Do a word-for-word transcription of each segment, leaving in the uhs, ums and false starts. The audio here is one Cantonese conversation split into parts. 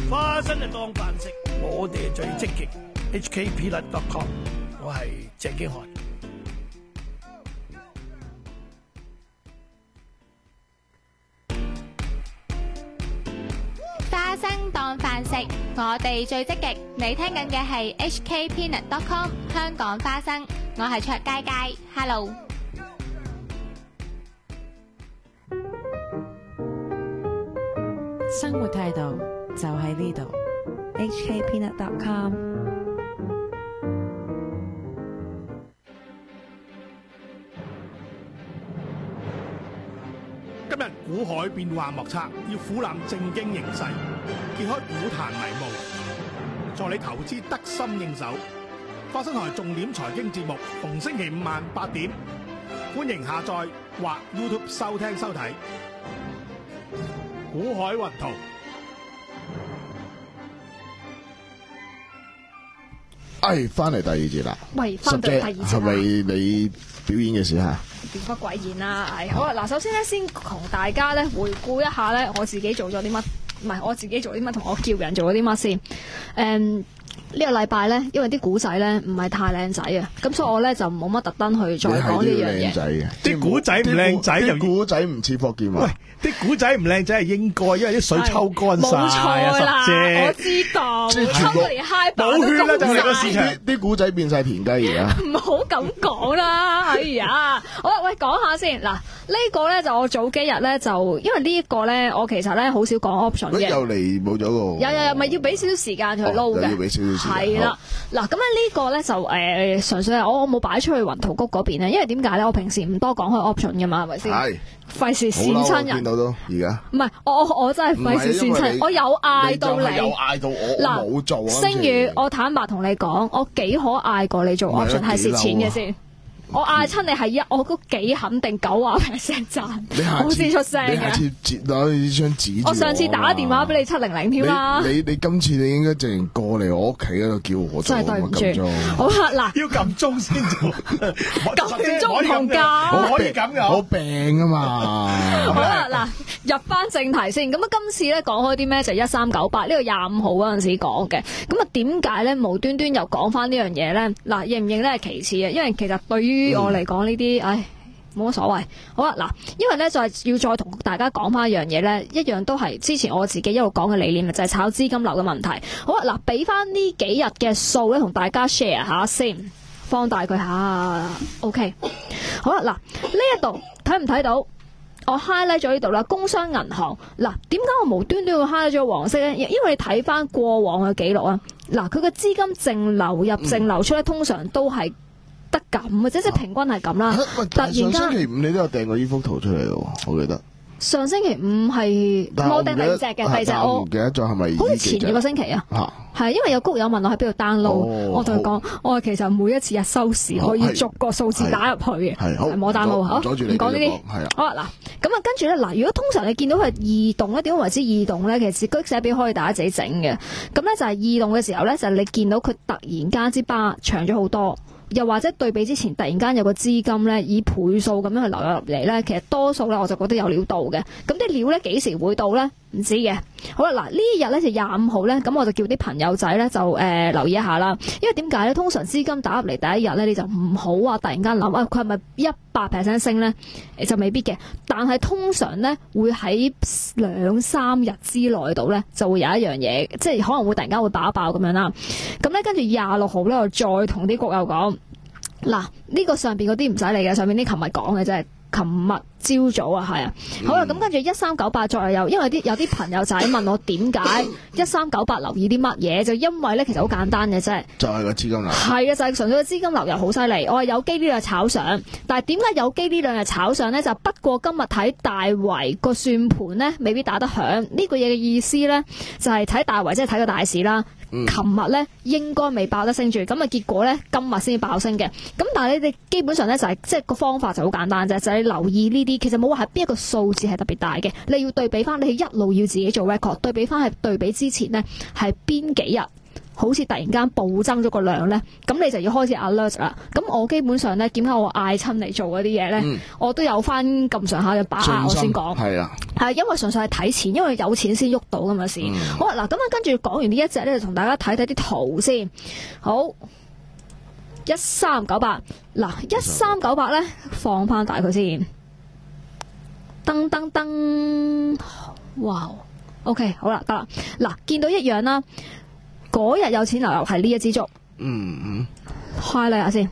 花生就當飯食，我哋最積極。H K Peanut dot com， 我係鄭經翰。 花生當飯食，我哋最積極。你聽緊嘅係 H K Peanut dot com 香港花生，我係卓佳佳 ，Hello。 生活態度就喺呢度 H K Peanut dot com。 今日股海變幻莫測，要俯覽正經形勢，揭開股壇迷霧，助你投資得心應手。花生台重點財經節目，逢星期五晚八點，歡迎下載或 YouTube 收聽收睇。股海雲圖。 哎，翻嚟第二節啦。 喂，翻到第二節啦。 係咪你表演嘅時候？ 變不鬼演啦！係好啊！嗱，首先咧，先同大家咧回顧一下咧，我自己做咗啲乜，唔係我自己做啲乜，同我叫人做咗啲乜先。誒、嗯。呢個禮拜咧，因為啲古仔咧唔係太靚仔啊，咁所以我咧就冇乜特登去再講呢樣嘢。 啲古仔唔靚仔， 啲古仔唔似霍建華。 喂，啲古仔唔靚仔係應該，因為啲水抽乾晒冇錯啦，我知道，抽到連嗨爆都乾晒。 啲古仔變晒田雞而家。 唔好咁講啦，哎呀！好啦，喂，講下先嗱，呢個咧就我早幾日咧就，因為呢一個咧我其實咧好少講 option 嘅。 又嚟冇咗個。 有有有，咪要俾少少時間去撈嘅。 要俾少少時間。 係啦，嗱咁咧呢個咧就誒純粹係我我冇擺出去雲圖谷嗰邊咧，因為點解咧？我平時唔多講開 option 噶嘛，係咪先？係。費事跣親人。見到都而家。唔係，我我我真係費事跣親，我有嗌到你。 有嗌到我， 嗱， 我冇做啊。 星宇，我坦白同你講，我幾可嗌過你做 option 係蝕錢嘅先。我嗌親你係一，我都幾肯定九啊 percent 賺，好先出聲嘅。 你下次接攞呢張紙。 我上次打電話俾你七零零添啦。 你你今次你應該直情過嚟我屋企嗰度叫我做。 真係對唔住。好啦，嗱， 要撳鐘先做。 撳鐘同價。 我可以咁噶。 我病啊嘛。 好啦，嗱，入翻正題先。咁啊，今次咧講開啲咩就一三九八呢個廿五號嗰陣時講嘅。咁啊，點解咧無端端又講翻呢樣嘢咧？嗱，認唔認咧係其次嘅，因為其實對於於我嚟講呢啲，唉，冇乜所謂。好啦，嗱，因為咧就係要再同大家講翻一樣嘢咧，一樣都係之前我自己一路講嘅理念，就係炒資金流嘅問題。好啦，嗱，俾翻呢幾日嘅數咧，同大家 share 下先，放大佢下 ，OK。好啦，嗱，呢一度睇唔睇到？我 highlight 咗呢度啦，工商銀行。嗱，點解我無端端要 highlight 咗黃色咧？因為你睇翻過往嘅記錄啊，嗱，佢嘅資金淨流入、淨流出咧，通常都係得咁嘅，即係平均係咁啦。突然間， 上星期五你都有訂過呢幅圖出嚟喎，我記得。 上星期五係我訂第二隻嘅，第二隻我唔記得咗係咪？ 好似前一個星期啊，係因為有谷友問我喺邊度 download，我同佢講，我其實每一次日收市可以逐個數字打入去嘅，係冇 download，好唔講呢啲。好啦，嗱，咁啊，跟住咧，嗱，如果通常你見到佢異動咧，點樣為之異動咧？其實嗰啲寫表可以大家自己整嘅。咁咧就係異動嘅時候咧，就係你見到佢突然間之巴長咗好多。又或者對比之前突然間有個資金咧以倍數咁樣去流入入嚟咧，其實多數咧我就覺得有料到嘅。咁啲料咧幾時會到咧？唔知嘅。好啦，嗱呢日咧就廿五號咧，咁我就叫啲朋友仔咧就誒、呃、留意一下啦。因為點解咧？通常資金打入嚟第一日咧，你就唔好話突然間諗啊，佢係咪一百 percent 升咧？就未必嘅。但係通常咧會喺兩三日之內度咧就會有一樣嘢，即係可能會突然間會爆一爆咁樣啦。咁咧跟住廿六號咧，我再同啲谷友講。嗱，呢個上邊嗰啲唔使理嘅，上邊啲琴日講嘅啫，琴日朝早啊，係啊，好啦，咁跟住一三九八再有，因為啲有啲朋友仔問我點解一三九八留意啲乜嘢，就因為咧其實好簡單嘅啫， 就係個資金流， 係啊，就係純粹個資金流入好犀利，我係有機呢兩日炒上，但係點解有機呢兩日炒上咧？就不過今日睇大圍個算盤咧，未必打得響，呢個嘢嘅意思咧就係睇大圍，即係睇個大市啦。琴日咧應該未爆得升住，咁啊結果咧今日先爆升嘅。咁但係你哋基本上咧就係即係個方法就好簡單啫，就係、是、留意呢啲，其實冇話係邊一個數字係特別大嘅，你要對比翻，你係一路要自己做 record， 對比翻係對比之前呢係邊幾日好似突然間暴增咗個量咧，咁你就要開始 alert 啦。咁我基本上咧，點解我嗌親嚟做嗰啲嘢咧？嗯、我都有翻咁上下嘅把握，我先講。係啊，係因為純粹係睇錢，因為有錢先喐到噶嘛事。嗯、好嗱，咁啊跟住講完呢一隻咧，就同大家睇睇啲圖先。好，一三九八嗱，一三九八咧放翻大佢先。噔噔噔，哇 ！OK， 好啦，得啦。嗱，見到一樣啦。嗰日有錢流入係呢一支竹，嗯嗯，開嚟下先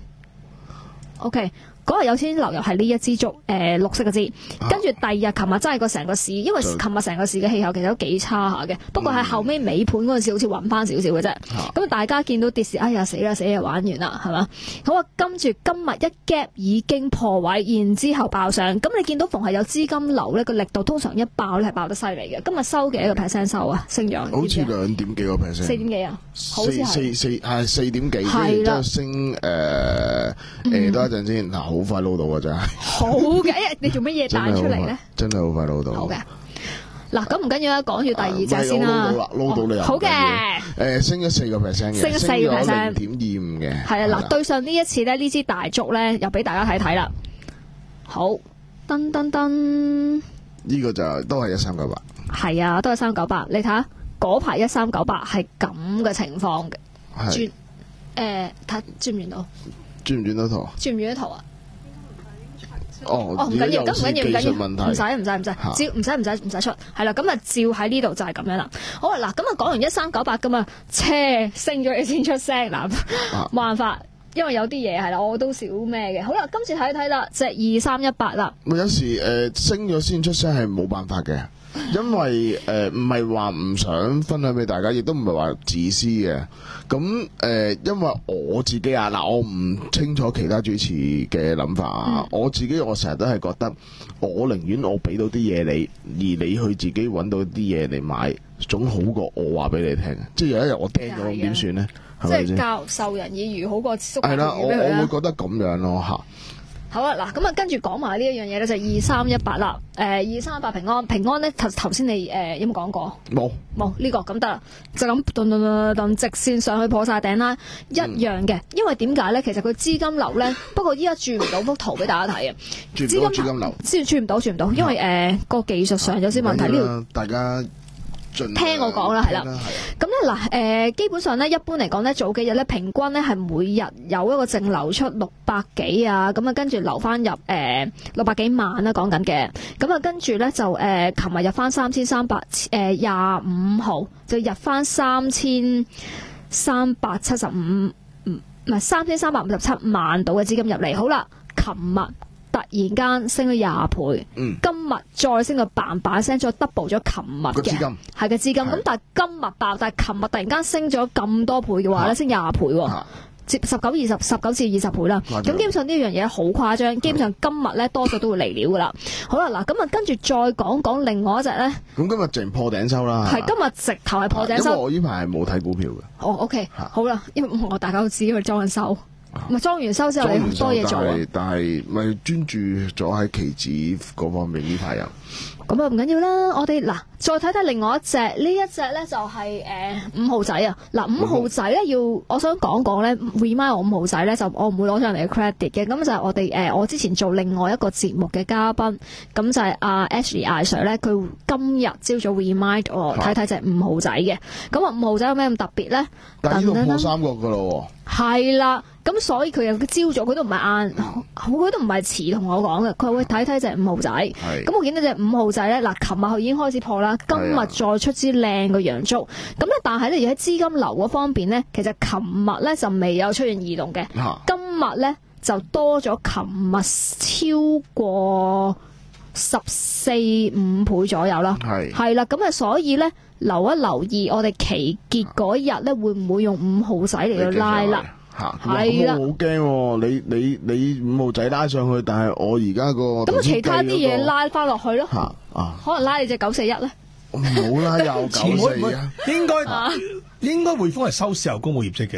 ，OK。嗰日有錢流入係呢一支竹，誒、呃、綠色嘅支，跟住第二日琴日真係個成個市，因為琴日成個市嘅氣候其實都幾差下嘅，不過喺後尾尾盤嗰陣時好似穩翻少少嘅啫。咁、嗯、大家見到跌市，哎呀死啦死啦，玩完啦係嘛？好啊，跟住今日一 gap 已經破位，然之後爆上。咁你見到逢係有資金流呢個力度通常一爆咧係爆得犀利嘅。今日收幾多個 percent 收啊？升咗好似兩點幾個 percent，四點幾啊？好似係四四係四點幾，係啦，升誒誒多一陣先嗱。好快撈到啊！真係好嘅，你做乜嘢彈出嚟咧？ 真係好快撈到。 好嘅，嗱咁唔緊要啦，講住第二隻先啦。 撈到啦，撈到你又好嘅。 誒，升咗四個 percent 嘅， 升咗四個 percent， 零點二五嘅。 係啊，嗱，對上呢一次咧，呢支大竹咧，又俾大家睇睇啦。好，噔噔噔， 呢個就都係一三九八。 係啊，都係三九八。你睇下嗰排一三九八係咁嘅情況嘅。轉誒，睇轉唔轉到？轉唔轉到圖？ 轉唔轉到圖啊？ 哦， 哦唔緊要，咁唔緊要，唔緊要，唔使唔使唔使， 啊、 照唔使唔使唔使出，係啦，咁啊照喺呢度就係咁樣啦。好啦，嗱，咁啊講完一三九八咁啊，車升咗你先出聲嗱，冇辦法，因為有啲嘢係啦，我都少咩嘅。好啦，今次睇睇啦，隻二三一八啦。 有時誒、呃、升咗先出聲係冇辦法嘅。因為誒唔係話唔想分享俾大家，亦都唔係話自私嘅。咁誒、呃，因為我自己啊，嗱，我唔清楚其他主持嘅諗法啊。嗯、我自己我成日都係覺得，我寧願我俾到啲嘢你，而你去自己揾到啲嘢嚟買，總好過我話俾你聽。即係有一日我聽咗咁點算呢？ 即係教授人以漁好過縮魚俾佢啦。 係啦，我我會覺得咁樣咯嚇。 好啊，嗱，咁啊，跟住講埋呢一樣嘢咧，就二三一八啦。誒，二三一八平安，平安咧頭頭先你誒、呃、有冇講過？冇冇呢個咁得啦，就咁頓頓頓頓直線上去破晒頂啦，一樣嘅。嗯、因為點解咧？其實佢資金流咧，不過依家轉唔到幅圖俾大家睇啊。 轉唔到資金流， 先轉唔到，轉唔到，因為誒個、呃、技術上有啲問題。呢度、啊、 大家。 聽我講啦，係啦，咁咧嗱，誒，基本上咧，一般嚟講咧，早幾日咧，平均咧係每日有一個淨流出六百幾啊，咁啊，跟住流翻入誒六百幾萬啦，講緊嘅，咁啊，跟住咧就誒，琴日入翻三千三百誒廿五號就入翻三千三百七十五，唔係三千三百五十七萬度嘅資金入嚟，好啦，琴日。突然間升咗廿倍，嗯、今日再升到嘭嘭聲，再 double 咗琴日嘅係嘅資金。咁但係今日爆，但係琴日突然間升咗咁多倍嘅話咧，啊、升廿倍喎，接十九二十十九至二十倍啦。咁基本上呢樣嘢好誇張，基本上今日咧多數都會嚟料噶啦。好啦，嗱咁啊，跟住再講講另外一隻咧。咁今日淨破頂收啦，係今日直頭係破頂收。因為我呢排係冇睇股票嘅。哦 ，OK，啊、好啦，因為我大家都知佢裝緊收。咪裝完收之後，你好多嘢做啊！但係咪專注咗喺期指嗰方面呢排人？咁啊唔緊要啦，我哋嗱再睇睇另外一隻，呢一隻咧就係、是、誒、呃、五號仔啊！嗱五號仔咧要，我想講講咧 remind 我五號仔咧就我唔會攞上嚟嘅 credit 嘅，咁就係我哋誒、呃、我之前做另外一個節目嘅嘉賓，咁就係阿 Ashley 艾 Sir 咧，佢今日朝早 remind 我睇睇隻五號仔嘅，咁啊五號仔有咩咁特別咧？但係呢度破三角噶咯喎，係啦。咁所以佢又朝早佢都唔係晏，佢都唔係遲同我講嘅。佢會睇睇隻五號仔。咁是我見到隻五號仔咧，嗱，琴日佢已經開始破啦，今日再出支靚嘅陽燭。咁咧，但係咧，而喺資金流嗰方面咧，其實琴日咧就未有出現異動嘅。啊、今日咧就多咗，琴日超過十四五倍左右啦。係係啦，咁啊，所以咧留一留意，我哋期結嗰日咧會唔會用五號仔嚟到拉啦？吓，係啦，好驚！你你你五號仔拉上去，但係我而家個咁啊，其他啲嘢拉翻落去咯。吓啊，可能拉你隻九四一咧。唔好啦，又九四一。應該應該匯豐係收市後公布業績嘅，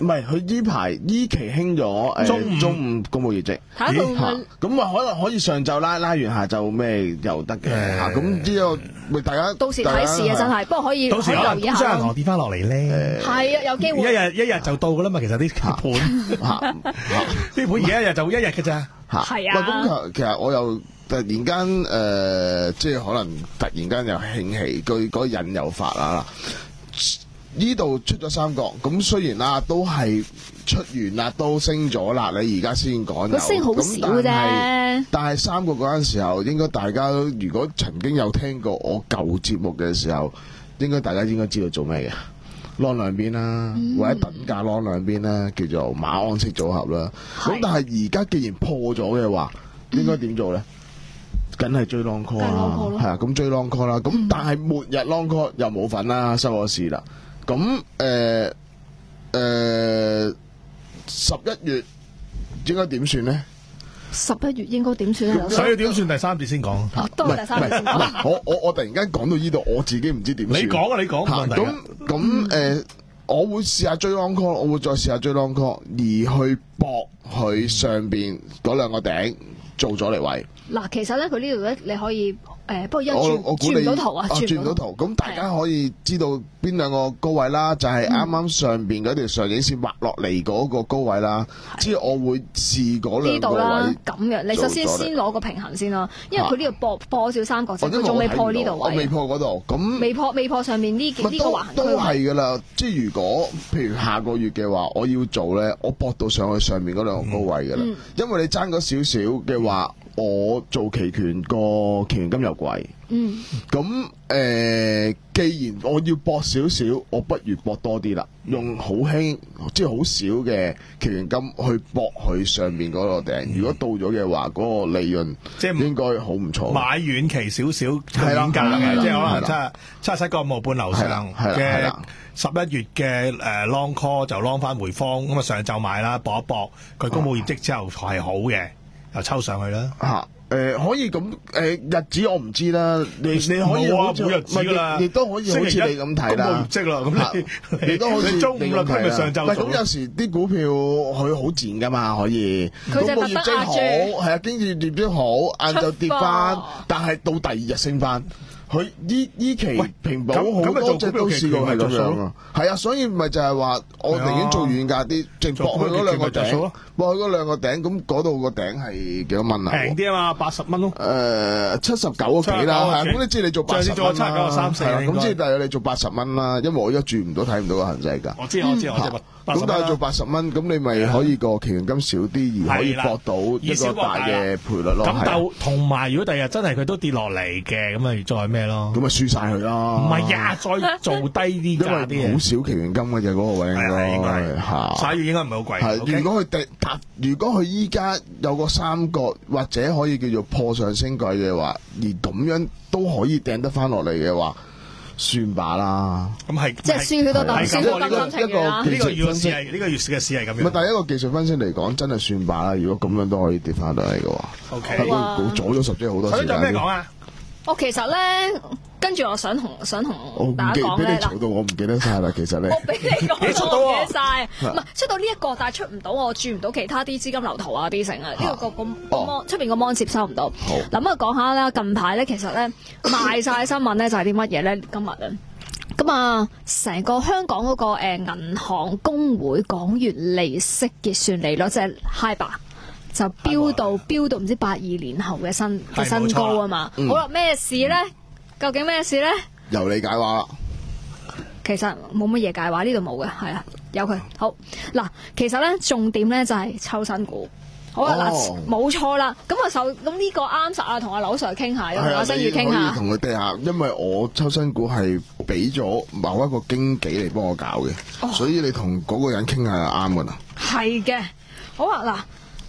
唔係佢呢排依期興咗誒中午公佈業績， 嚇咁啊可能可以上晝拉拉完下晝咩又得嘅嚇，咁呢個咪大家到時睇市啊真係，不過可以到時留意下。 工商銀行跌翻落嚟咧， 係啊有機會。 一日一日就到㗎啦嘛，其實啲盤啲盤而家一日就一日嘅咋。 係啊。 咁其實我又突然間誒，即係可能突然間又興起，佢嗰個引誘法啦。呢度出咗三角，咁雖然啦都係出完啦，都升咗啦，你而家先講有， 佢升好少啫。 但係三角嗰陣時候，應該大家如果曾經有聽過我舊節目嘅時候，應該大家應該知道做咩嘅，攞兩邊啦，嗯、或者等價攞兩邊啦，叫做馬鞍式組合啦。咁但係而家既然破咗嘅話，應該點做咧？梗係追 long call 啦，係啊，咁追 long call 啦。咁、嗯、但係末日 long call 又冇份啦，收咗市啦。咁誒誒十一月應該點算咧？ 十一月應該點算咧？ 所以點算第三節先講。 哦，都係第三節先講。 我我我突然間講到呢度，我自己唔知點算。 你講啊，你講。 咁咁誒，我會試下追 long call，我會再試下追 long call，而去搏佢上邊嗰兩個頂做咗嚟位。嗱， 其實咧，佢呢度咧，你可以。誒，不過一轉我轉唔到圖啊， 轉唔到圖，咁大家可以知道邊兩個高位啦，就係啱啱上邊嗰條上影線畫落嚟嗰個高位啦。之後我會試嗰兩個位。呢度啦，咁嘅，你首先先攞個平衡先啦，因為佢呢度破破少三角啫，佢仲未破呢度位。我未破嗰度，咁未破未破上面呢呢個橫區。 都係㗎啦，即係如果譬如下個月嘅話，我要做咧，我搏到上去上面嗰兩個高位㗎啦，因為你爭嗰少少嘅話。我做期權個期權金又貴，嗯，咁誒、呃，既然我要搏少少，我不如搏多啲啦，用好輕，即係好少嘅期權金去搏佢上面嗰個頂。嗯、如果到咗嘅話，嗰、那個利潤即係應該好唔錯。買遠期少少遠價嘅，即係可能七七十七個五毫半樓上嘅十一月嘅誒 long call 就 long 翻匯豐，咁啊上晝買啦，搏一搏佢公佈業績之後係好嘅。又抽上去啦嚇，誒、 呃、可以咁誒、呃、日子我唔知啦，你你可以好似冇日子㗎啦， 亦都可以好似你咁睇啦， 公佈業績啦，咁你你都好似中午啦，今日上晝。 咁有時啲股票佢好賤㗎嘛，可以公佈業績好，係啊，經濟業績好，晏晝跌翻，但係到第二日升翻。佢呢呢期平保好多隻都試過係咁樣啊，係啊，所以咪就係話我寧願做遠價啲，淨搏佢嗰兩個頂，搏佢嗰兩個頂，咁嗰度個頂係幾多蚊啊？ 平啲啊嘛，八十蚊咯。 誒，七十九個幾啦，係咁你知你做八十蚊啦， 七九個三四， 咁即係大約你做八十蚊啦，因為我而家住唔到睇唔到個痕跡㗎。 我知我知我知。 咁但係做八十蚊，咁你咪可以個期權金少啲，而可以搏到一個大嘅賠率咯。 咁就同埋，如果第日真係佢都跌落嚟嘅，咁咪再咩咯？ 咁咪輸晒佢咯。 唔係呀，再做低啲價啲。 因為好少期權金嘅就嗰個位應該嚇。十一月應該唔係好貴。 係，如果佢跌達，如果佢依家有個三角或者可以叫做破上升軌嘅話，而咁樣都可以掟得翻落嚟嘅話。算罷啦， 咁係即係輸佢都當輸佢咁心情啦。 呢個月嘅市係呢個月嘅市係咁樣。 唔係，但係一個技術分析嚟講，真係算罷啦。如果咁樣都可以跌翻落嚟嘅話 ，OK， 佢早咗十隻好多時間。 所以有咩講啊？ 我其實咧，跟住我想同想同大家講咧， 嗱，到我唔記得晒啦。其實咧， 我俾你講，我唔記得晒。唔係出到呢一個，但係出唔到，我轉唔到其他啲資金流圖啊啲成啊。呢個個個 mon 出邊個 mon 接收唔到。好，嗱咁啊講下啦。近排咧，其實咧賣晒新聞咧就係啲乜嘢咧？今日啊。咁啊，成個香港嗰個誒銀行公會港元利息結算利率即係 HIBOR 就飆到飆到唔知八二年後嘅新嘅新高啊嘛。好啦，咩事咧？究竟咩事咧？ 由你解話啦。 其實冇乜嘢解話，呢度冇嘅，係啊，有佢好嗱。其實咧重點咧就係抽新股。好啊，嗱，冇錯啦。咁啊，首咁呢個啱實啊，同阿劉 Sir 傾下，同阿星宇傾下。 同佢哋下，因為我抽新股係俾咗某一個經紀嚟幫我搞嘅，哦、所以你同嗰個人傾下就啱噶啦。 係嘅，好啊，嗱，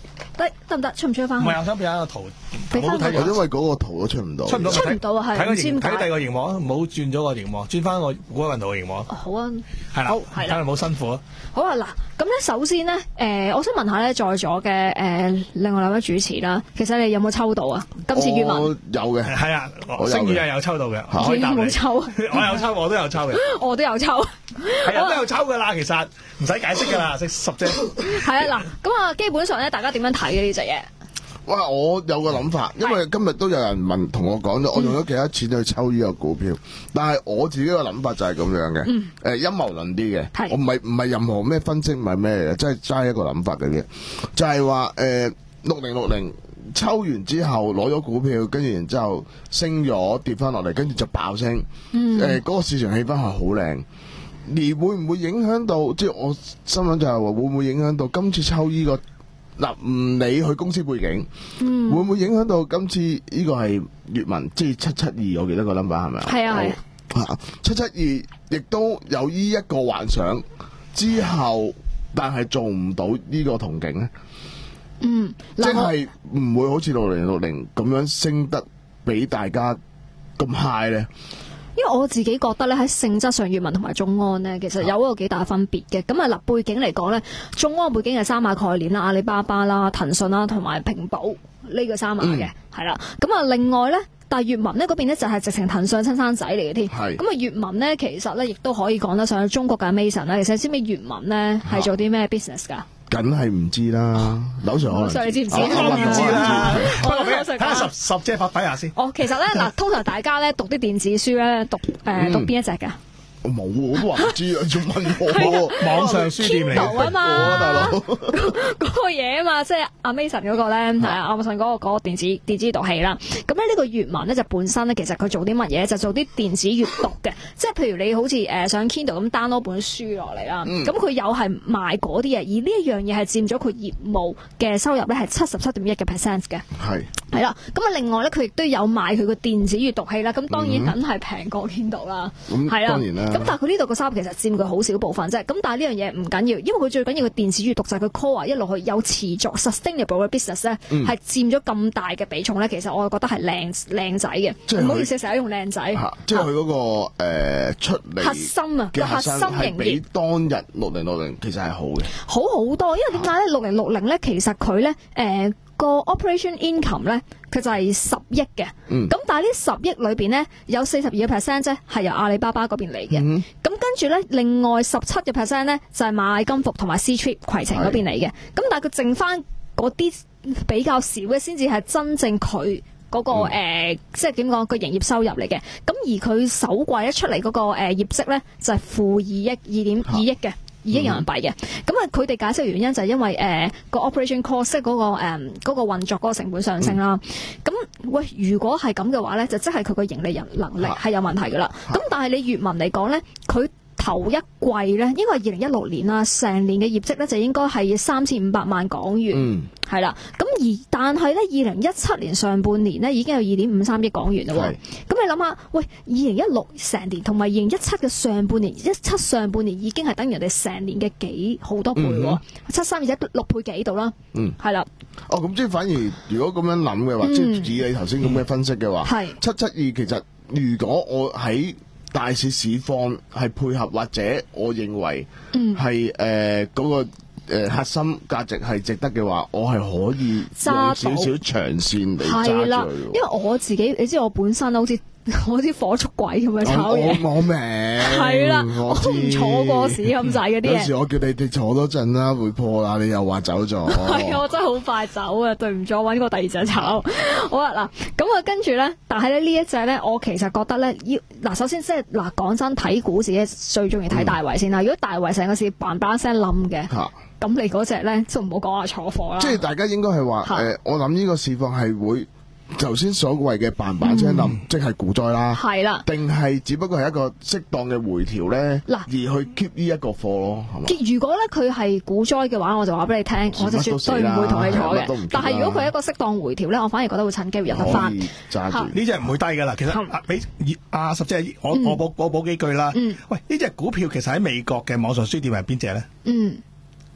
得得唔得？出唔出翻？ 唔係，我想俾一個圖， 俾翻我因為嗰個圖都出唔到， 出唔到， 出唔到啊！係睇個熒，睇第二個熒幕啊，唔好轉咗個熒幕，轉翻個古運動嘅熒幕。 好啊， 係啦，係啦，睇嚟冇辛苦啊。 好啊，嗱，咁咧首先咧，誒，我想問下咧，在座嘅誒另外兩位主持啦，其實你有冇抽到啊？今次粵文有嘅， 係啊，星宇係有抽到嘅， 你有冇抽？ 我有抽，我都有抽嘅， 我都有抽， 係啊，都有抽噶啦，其實唔使解釋噶啦，食十隻。 係啊，嗱，咁啊，基本上咧，大家點樣睇嘅呢隻嘢？ 哇！我有個諗法，因為今日都有人問同我講咗，我用咗幾多錢去抽呢個股票，但係我自己個諗法就係咁樣嘅，誒、嗯、陰謀論啲嘅，我唔係唔係任何咩分析，唔係咩嘅，即係齋一個諗法嘅啫，就係話誒六零六零抽完之後攞咗股票，跟住然之後升咗跌翻落嚟，跟住就爆升，誒嗰、嗯呃嗰個市場氣氛係好靚。而會唔會影響到？即係我心諗就係話，會唔會影響到今次抽呢、這個？嗱，唔理佢公司背景，嗯、會唔會影響到今次呢個係粵文，即係七七二？我記得個 number 係咪啊？ 係啊係啊，七七二亦都有呢一個幻想之後，但係做唔到呢個憧憬咧。 嗯， 即係唔會好似六零六零咁樣升得俾大家咁 high 咧。 因為我自己覺得咧，喺性質上，粵文同埋眾安呢，其實有一個幾大分別嘅。咁啊，嗱，背景嚟講咧，眾安背景係三馬概念啦，阿里巴巴啦、騰訊啦同埋平保呢個三馬嘅，係啦、嗯。咁啊，另外咧，但係粵文呢嗰邊咧就係直情騰訊親生仔嚟嘅添。係。咁啊，粵文咧其實咧亦都可以講得上中國嘅 Amazon 啦。其實知唔知粵文咧係做啲咩 business 㗎？梗係唔知啦，樓上可能。 所以你知唔知？ 我唔知啦。不過俾睇下十十隻發睇下先。 哦，其實咧嗱，通常大家咧讀啲電子書咧讀誒讀邊一隻㗎？ 我冇，我都話唔知啊，仲問我？ 網上書店嚟嘅嘛， 大佬嗰個嘢啊嘛，即係 Amazon 嗰個咧，係啊，Amazon 嗰個嗰個電子電子讀器啦。咁咧呢個粵文咧就本身咧，其實佢做啲乜嘢？就做啲電子閱讀嘅，即係譬如你好似誒上 Kindle 咁 download 本書落嚟啦。咁佢有係賣嗰啲嘢，而呢一樣嘢係佔咗佢業務嘅收入咧係七十七點一嘅 percent 嘅。係係啦，咁啊另外咧佢亦都有賣佢個電子閱讀器啦。咁當然梗係平過 Kindle 啦。係啦，當然啦。咁但係佢呢度個收入其實佔佢好少部分啫。咁但係呢樣嘢唔緊要，因為佢最緊要嘅電子閱讀就係佢 core 一路去有持續 sustainable 嘅 business 咧，係佔咗咁大嘅比重咧。其實我覺得係靚靚仔嘅，唔好意思成日用靚仔。 即係佢嗰個誒出嚟核心啊，個核心營業比當日六零六零其實係好嘅， 好好多。因為點解咧？六零六零咧，其實佢咧誒個 operation income 咧，佢就係十億嘅。咁、嗯、但係呢十億裏邊咧，有四十二個 percent 啫，係由阿里巴巴嗰邊嚟嘅。咁、嗯、跟住咧，另外十七個 percent 咧就係螞蟻金服同埋 Ctrip 攜程嗰邊嚟嘅。咁但係佢剩翻嗰啲比較少嘅，先至係真正佢嗰、那個誒、嗯呃，即係點講個營業收入嚟嘅。咁而佢首季一出嚟嗰、那個誒、呃、業績咧，就係負二億二點二億嘅。二億人民幣嘅，咁啊佢哋解釋原因就係因為誒、呃、個 operation cost 即係嗰個誒嗰、呃那個運作嗰個成本上升啦。咁、嗯、喂，如果係咁嘅話咧，就即係佢個盈利人能力係有問題噶啦。咁、啊、但係你粵文嚟講咧，佢頭一季咧，應該係二零一六年啦，成年嘅業績咧就應該係三千五百萬港元，係啦、嗯。咁而但係咧，二零一七年上半年咧已經有二點五三億港元啦。咁你諗下，喂，二零一六成年同埋二零一七嘅上半年，一七上半年已經係等於人哋成年嘅幾好多倍喎，七三而且六倍幾度啦。嗯，係啦。 哦，咁即係反而如果咁樣諗嘅話，嗯、即係以你頭先咁嘅分析嘅話，係七七二其實如果我喺大市市況係配合，或者我認為係誒嗰個誒、呃、核心價值係值得嘅話，我係可以用少少長線嚟揸住佢。 因為我自己，你知我本身好似我啲火速鬼咁樣炒嘢， 我我明係啦，我都唔坐過市咁滯嗰啲嘢。 有時我叫你哋坐多陣啦，會破啦，你又話走咗。 係啊，我真係好快走啊！對唔住，我揾個第二隻炒。好啦，嗱咁啊，跟住咧，但係咧呢一隻咧，我其實覺得咧要嗱，首先即係嗱，講真睇股市咧，最中意睇大圍先啦。嗯、如果大圍成個市嘭嘭聲冧嘅，咁、啊、你嗰隻咧都唔好講話坐貨啦。即係大家應該係話誒，我諗呢個市況係會。頭先所謂嘅嘭嘭聲冧，即係股災啦，係啦，定係只不過係一個適當嘅回調咧，嗱，而去 keep 呢一個貨咯，係嘛？如果咧佢係股災嘅話，我就話俾你聽，我就絕對唔會同你坐嘅。但係如果佢係一個適當回調咧，我反而覺得會趁機會入得翻。 揸住呢隻唔會低噶啦。其實俾阿十姐，我我補我補幾句啦。喂，呢隻股票其實喺美國嘅網上書店係邊隻咧？嗯，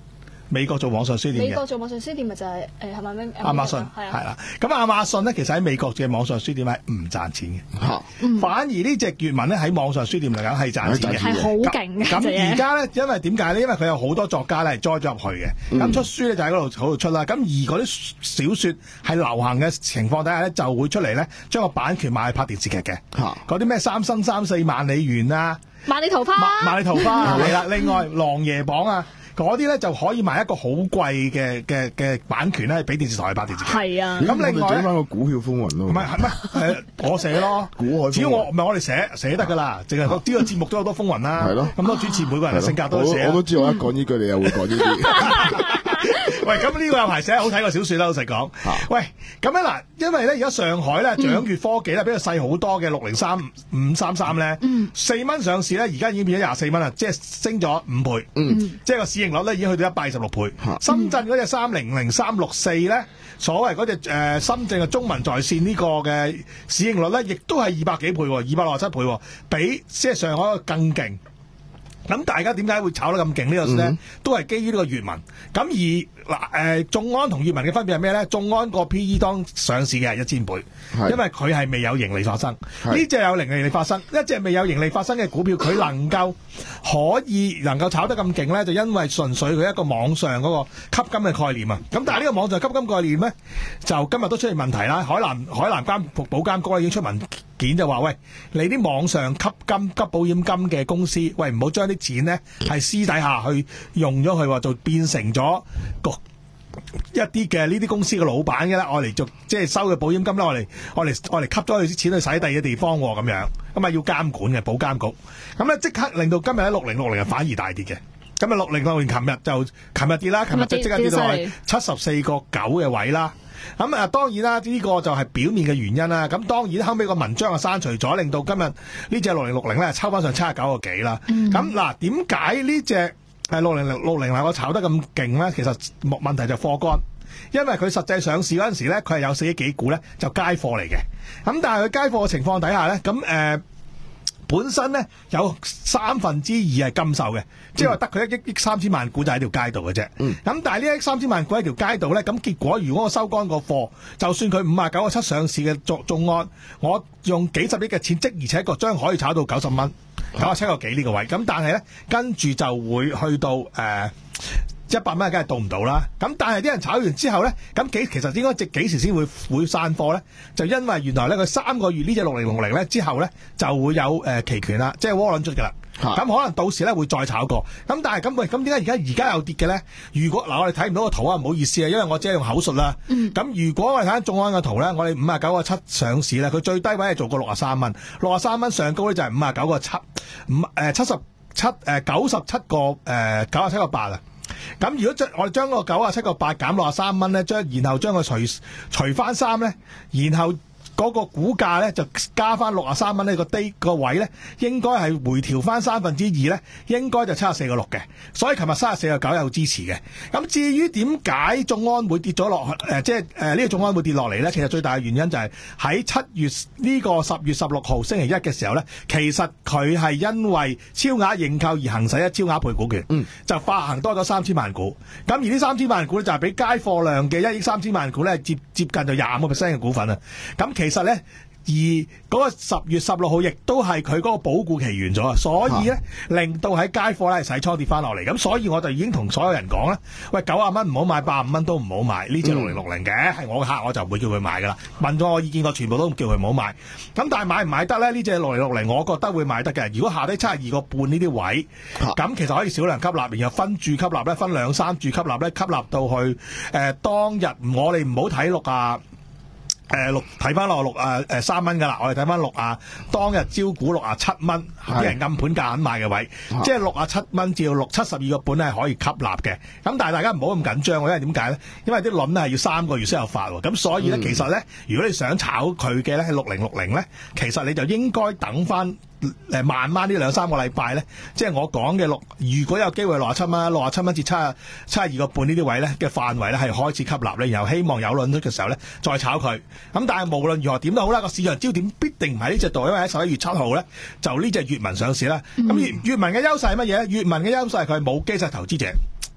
美國做網上書店嘅。 美國做網上書店咪就係誒係咪咩？ 亞馬遜係啦，咁亞馬遜咧其實喺美國嘅網上書店係唔賺錢嘅，嚇、嗯，反而呢隻閱文咧喺網上書店嚟講係賺錢嘅， 係好勁嘅。 咁而家咧，因為點解咧？因為佢有好多作家咧係栽咗入去嘅，咁、嗯、出書咧就喺嗰度度出啦。咁而嗰啲小説係流行嘅情況底下咧，就會出嚟咧將個版權賣去拍電視劇嘅，嗰啲咩三生三世萬里緣啊， 萬里桃花， 萬里桃花係啦。另外琅琊榜啊。嗰啲咧就可以賣一個好貴嘅嘅嘅版權咧，俾電視台去拍電視劇。係啊， 咁另外咧，整翻個股票風雲咯。 唔係係咩？誒，我寫咯，只要我唔係我哋寫寫得㗎啦，淨係呢個節目都有好多風雲啦。係咯，咁多主持每個人嘅性格都寫。 我都知我一講呢句，你又會講呢啲。 喂，咁呢個有排寫好睇過小説啦，老實講。喂，咁樣嗱，因為咧而家上海咧掌閱科技咧比較細好多嘅六零三五三三咧，四蚊上市咧，而家已經變咗廿四蚊啦，即係升咗五倍。嗯，即係個市盈率咧已經去到一百二十六倍。深圳嗰隻三零零三六四咧，所謂嗰隻誒深圳嘅中文在線呢個嘅市盈率咧，亦都係二百幾倍，二百六十七倍，比即係上海更勁。咁大家點解會炒得咁勁呢個咧？嗯、都係基於呢個閱文。咁而嗱誒，眾安同閱文嘅分別係咩咧？眾安個 P E 當上市嘅係一千倍，因為佢係未有盈利發生。呢隻有盈利發生，一隻未有盈利發生嘅股票，佢能夠可以能夠炒得咁勁咧，就因為純粹佢一個網上嗰個吸金嘅概念啊。咁但係呢個網上吸金概念咧，就今日都出現問題啦。海南海南監保監局已經出文件就話：喂，你啲網上吸金、吸保險金嘅公司，喂唔好將啲錢咧係私底下去用咗佢，就變成咗個一啲嘅呢啲公司嘅老闆嘅啦，我嚟做即係收嘅保險金啦，我嚟我嚟我嚟吸咗佢啲錢去使第二嘅地方咁樣，咁啊要監管嘅保監局，咁咧即刻令到今日喺六零六零反而大跌嘅。咁啊六零六零琴日就琴日跌啦，琴日就即刻跌到去七十四個九嘅位啦。咁啊，當然啦，呢、這個就係表面嘅原因啦。咁當然後尾個文章啊刪除咗，令到今日呢隻六零六零咧抽翻上七十九個幾啦。咁嗱、嗯，點解呢隻係六零六零我炒得咁勁咧？其實問題就貨乾，因為佢實際上市嗰陣時咧，佢係有四億幾股咧就街貨嚟嘅。咁但係佢街貨嘅情況底下咧，咁誒。呃本身咧有三分之二係禁售嘅，即係話得佢一億億三千萬股就喺條街度嘅啫。咁、嗯、但係呢一億三千萬股喺條街度咧，咁結果如果我收乾個貨，就算佢五啊九個七上市嘅眾眾安，我用幾十億嘅錢，即而且確將可以炒到九十蚊，九啊七個幾呢個位。咁但係咧跟住就會去到誒。呃一百蚊梗係到唔到啦，咁但係啲人炒完之後咧，咁幾其實應該值幾時先會會散貨咧？就因為原來咧佢三個月呢隻六零六零咧之後咧就會有誒、呃、期權啦，即係窩輪出㗎啦。咁、啊、可能到時咧會再炒過。咁但係咁喂，咁點解而家而家又跌嘅咧？如果嗱我哋睇唔到個圖啊，唔好意思啊，因為我只係用口述啦。咁、嗯、如果我哋睇下眾安嘅圖咧，我哋五啊九個七上市咧，佢最低位係做過六啊三蚊，六啊三蚊上高咧就係五啊九個七，五誒七十七誒九十七個誒九啊七個八啊。咁如果將我哋將個九啊七個八減六啊三蚊咧，將然後將佢除除翻三咧，然後嗰個股價咧就加翻六啊三蚊呢個低個位咧，應該係回調翻三分之二咧，應該就七十四個六嘅。所以琴日三十四個九有支持嘅。咁至於點解眾安會跌咗落去？誒，即係誒呢個眾安會跌落嚟咧？其實最大嘅原因就係喺七月呢個十月十六號星期一嘅時候咧，其實佢係因為超額認購而行使一超額配股權，嗯、就發行多咗三千萬股。咁而呢三千萬股咧就係比街貨量嘅一億三千萬股咧接接近就廿五個 percent 嘅股份啊。咁其實咧，而嗰個十月十六號亦都係佢嗰個保固期完咗啊，所以咧、啊、令到喺街貨咧洗倉跌翻落嚟。咁所以我就已經同所有人講啦，喂，九啊蚊唔好買，八十五蚊都唔好買。呢隻六零六零嘅係我嘅客，我就唔會叫佢買噶啦。問咗我意見，我全部都叫佢唔好買。咁但係買唔買得咧？呢隻六零六零，我覺得會買得嘅。如果下低七十二個半呢啲位，咁、啊、其實可以少量吸納，然後分注吸納咧，分兩三注吸納咧，吸納到去誒、呃、當日我哋唔好睇六啊。誒六睇翻落六啊誒三蚊噶啦，我哋睇翻六啊當日招股六啊七蚊，啲人暗盤價肯買嘅位，啊、即係六啊七蚊至到六七十二個半咧係可以吸納嘅。咁但係大家唔好咁緊張，因為點解咧？因為啲輪咧係要三個月先有發喎。咁所以咧，嗯、其實咧，如果你想炒佢嘅咧係六零六零咧，其實你就應該等翻。誒慢慢呢兩三個禮拜咧，即係我講嘅六，如果有機會六十七蚊、六十七蚊至七十七十二個半呢啲位咧嘅範圍咧，係開始吸納咧，然後希望有輪出嘅時候咧再炒佢。咁但係無論如何點都好啦，個市場焦點必定唔喺呢隻度，因為喺十一月七號咧就呢隻閱文上市啦。咁閱閱文嘅優勢係乜嘢咧？閱文嘅優勢係佢係冇基石投資者。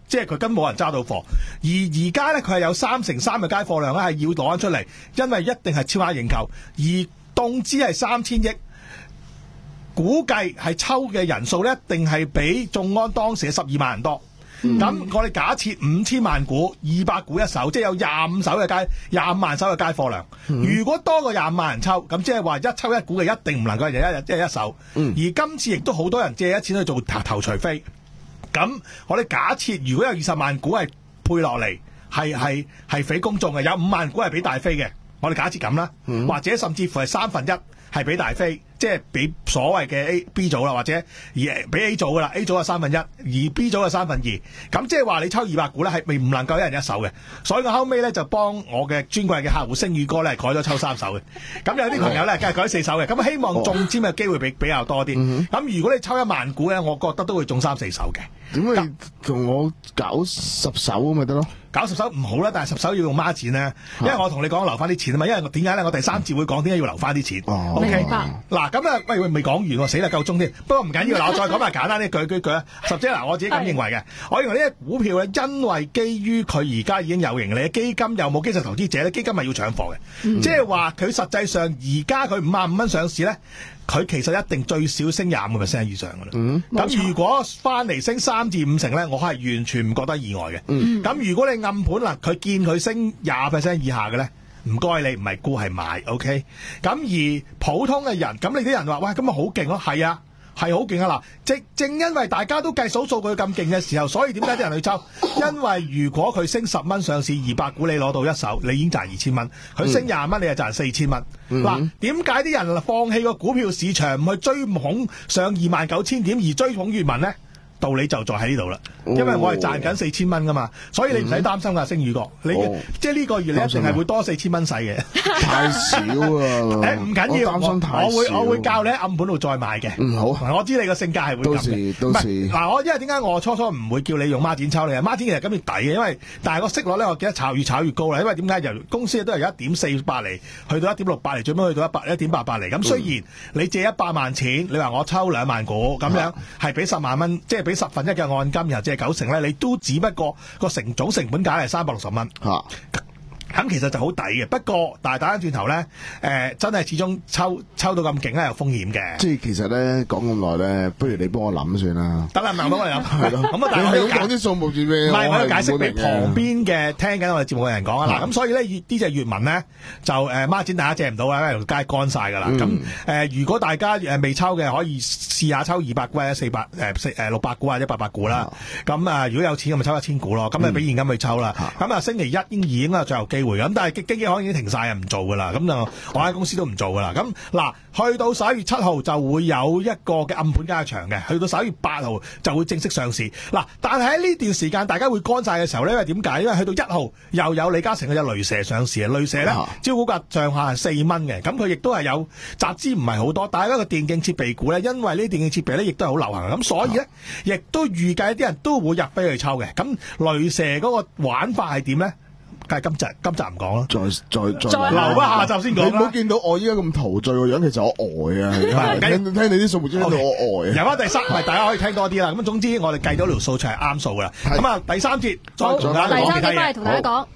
即係佢根本冇人揸到貨。而而家咧佢係有三成三嘅街貨量咧係要攞翻出嚟，因為一定係超額認購，而凍資係三千億。估計係抽嘅人數咧，一定係比眾安當時嘅十二萬人多。咁、嗯、我哋假設五千萬股，二百股一手，即係有廿五手嘅街，廿五萬手嘅街貨量。嗯、如果多過廿五萬人抽，咁即係話一抽一股嘅一定唔能夠係一日即係一手。嗯、而今次亦都好多人借一錢去做頭頭除非。咁我哋假設如果有二十萬股係配落嚟，係係係俾公眾嘅，有五萬股係俾大飛嘅。我哋假設咁啦，嗯、或者甚至乎係三分一係俾大飛。即係俾所謂嘅 A、B 組啦，或者而俾 A 組噶啦 ，A 組係三分一，而 B 組係三分二。咁即係話你抽二百股咧，係未唔能夠一人一手嘅。所以我後尾咧就幫我嘅尊貴嘅客戶星宇哥咧改咗抽三手嘅。咁有啲朋友咧梗係改四手嘅。咁希望中籤嘅機會比比較多啲。咁、哦、如果你抽一萬股咧，我覺得都會中三四手嘅。 點解同我搞十手咪得咯？ 搞十手唔好啦，但係十手要用孖展咧，因為我同你講留翻啲錢啊嘛。因為我點解咧？我第三節會講點解要留翻啲錢。 哦、 OK， 明白。 嗱咁啊，喂喂，未講完喎，死啦夠鐘添。不過唔緊要，嗱我再講埋簡單啲句句句啊。十姐嗱，我自己咁認為嘅，我認為呢隻股票咧，因為基於佢而家已經有盈利，基金又冇基石投資者咧，基金係要搶貨嘅，嗯、即係話佢實際上而家佢五萬五蚊上市咧。佢其實一定最少升廿五個 percent 以上㗎啦。咁、嗯、如果翻嚟升三至五成咧，我係完全唔覺得意外嘅。咁、嗯、如果你暗盤啦，佢見佢升廿 percent 以下嘅咧，唔該你唔係沽係買 ，OK？咁而普通嘅人，咁你啲人話喂，咁咪好勁咯？係啊。係好勁啊！嗱，正正因為大家都計數數據咁勁嘅時候，所以點解啲人去抽？因為如果佢升十蚊上市二百股，你攞到一手，你已經賺二千蚊；佢升廿蚊，你就賺四千蚊。嗱、嗯，點解啲人放棄個股票市場，唔去追捧上二萬九千點，而追捧粵文呢？道理就在喺呢度啦，因為我係賺緊四千蚊噶嘛，所以你唔使擔心噶，星宇哥，你、哦、即係呢個月你一定係會多四千蚊使嘅。 太少啊！誒唔緊要，我我會我會教你喺暗盤度再買嘅。 嗯好， 我知你個性格係會咁嘅。 到時嗱，我因為點解我初初唔會叫你用孖展抽你啊？孖展其實今年抵嘅，因為但係個息率咧，我記得炒越炒越高啦。因為點解由公司都係由一點四八厘去到一點六八厘，最尾去到一百一點八八厘。咁雖然你借一百萬錢，你話我抽兩萬股咁樣，係俾十萬蚊，即係俾十分一嘅按金，然後借九成咧，你都只不過個成總成本價係三百六十蚊。啊咁其實就好抵嘅，不過但係打翻轉頭咧，誒、呃、真係始終抽抽到咁勁咧，有風險嘅。 即係其實咧講咁耐咧，不如你幫我諗算啦。 得啦，唔係幫我諗。係咯。咁啊，但係你係講啲數目字咩？ 唔係，我要解釋俾旁邊嘅聽緊我哋節目嘅人講啊。嗱，咁所以咧，呢隻粵文咧就誒孖展大家借唔到啦，因為條街乾晒㗎啦。咁誒、嗯呃，如果大家誒未抽嘅，可以試下抽二百股或者四百誒四誒六百股或者八百股啦。咁啊，如果有錢咁咪抽一千股咯。咁咪俾現金去抽啦。咁啊、嗯，星期一應已經係最後機會咁，但係經紀行已經停晒啊，唔做噶啦。咁就我間公司都唔做噶啦。咁嗱，去到十一月七號就會有一個嘅暗盤加場嘅，去到十一月八號就會正式上市。嗱，但係喺呢段時間大家會乾晒嘅時候咧，因為點解？因為去到一號又有李嘉誠嘅隻雷蛇上市啊。雷蛇咧招股價上下係四蚊嘅，咁佢亦都係有集資唔係好多，但係一個電競設備股咧，因為呢電競設備咧亦都係好流行，咁所以咧亦都預計啲人都會入飛去抽嘅。咁雷蛇嗰個玩法係點咧？係今集今集唔講啦，再再再留翻下集先講。 你唔好見到我依家咁陶醉個樣，其實我呆啊！聽聽你啲數目，聽到我呆啊！ 由翻第三，咪大家可以聽多啲啦。咁總之我哋計咗條數出嚟啱數噶啦。咁啊，第三節再同大家講其他嘢。第三節翻嚟同大家講。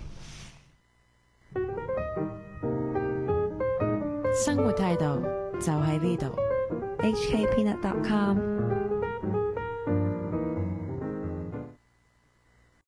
生活態度就喺呢度。 H K Peanut dot com